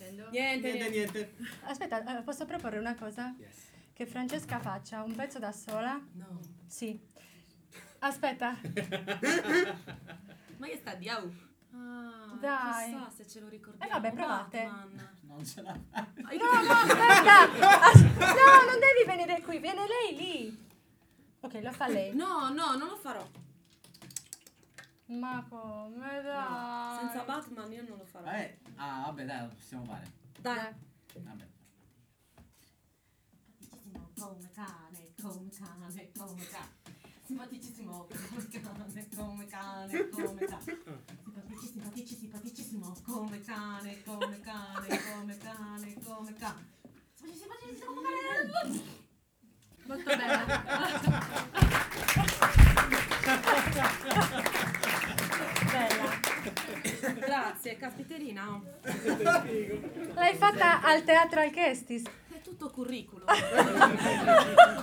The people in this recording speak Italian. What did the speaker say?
facendo? Niente. Aspetta, posso proporre una cosa? Yes. Che Francesca faccia un pezzo da sola? No. Sì. Aspetta. Ma che sta di au? Ah, Dai. chissà se ce lo ricordiamo. Vabbè, provate. Batman. Non ce la fai. No, aspetta! No, non devi venire qui, viene lei lì. Ok, lo fa lei. No, non lo farò. Ma come No, dai? senza Batman io non lo farò. Vabbè, dai, lo possiamo fare. Dai. Vabbè. Simpaticissimo, come cane, come cane, come cane. Simpaticissimo, come cane, come cane, come cane, come cane. Simpaticissimo, come cane. Molto bene. Bella. Grazie, caspiterina. L'hai fatta al teatro al Kestis. È tutto curriculum.